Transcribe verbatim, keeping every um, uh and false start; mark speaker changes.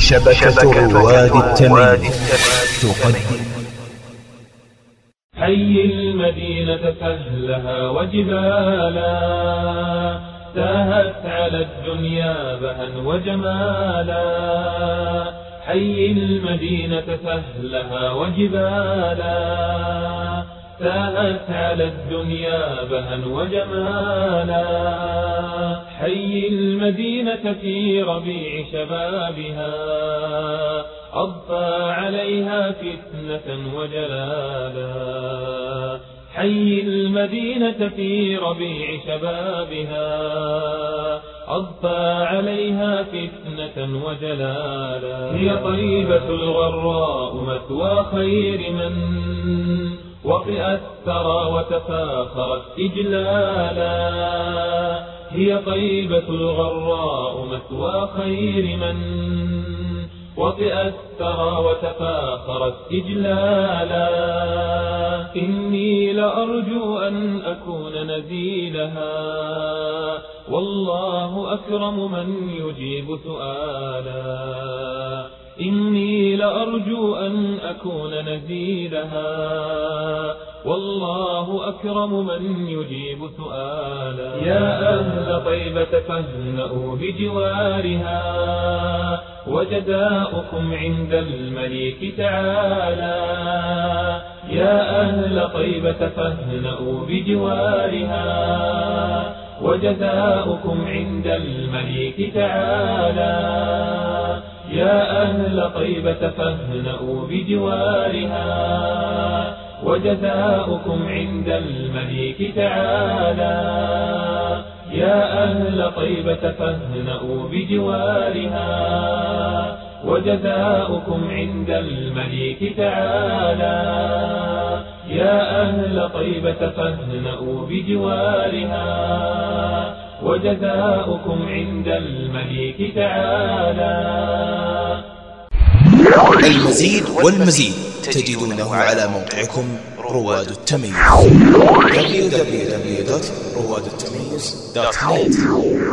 Speaker 1: شبكة رواد التمييز تقدم
Speaker 2: حي المدينة فهلها وجبالا، تاهت على الدنيا بها وجمالا. حي المدينة فهلها وجبالا، تاهت على الدنيا بها وجمالا. حي المدينة في ربيع شبابها، أضفى عليها فتنة وجلالا. حي المدينة في ربيع شبابها، أضفى عليها فتنة وجلالا. هي طيبة الغراء مثوى خير من وطئت الثرى وتفاخرت إجلالا. هي طيبة الغراء مثوى خير من وطئت الثرى وتفاخرت إجلالا. إني لأرجو أن أكون نزيلها، والله أكرم من يجيب سؤالا. إني لأرجو أن أكون نزيلها، والله أكرم من يجيب سؤالا. يا أهل طيبة فاهنئوا بجوارها، وجزاؤكم عند المليك تعالى. يا أهل طيبة فاهنئوا بجوارها، وجزاؤكم عند المليك تعالى. يا أهل طيبة فاهنئوا بجوارها، وجزاؤكم عند المليك تعالى. يا أهل طيبة فاهنئوا بجوارها، وجزاؤكم عند المليك تعالى. يا أهل طيبة فاهنئوا بجوارها، وجزاؤكم عند المليك تعالى.
Speaker 1: المزيد والمزيد تجدونه على موقعكم رواد التمييز دبليو دبليو دبليو دوت رواد التمييز دوت نت.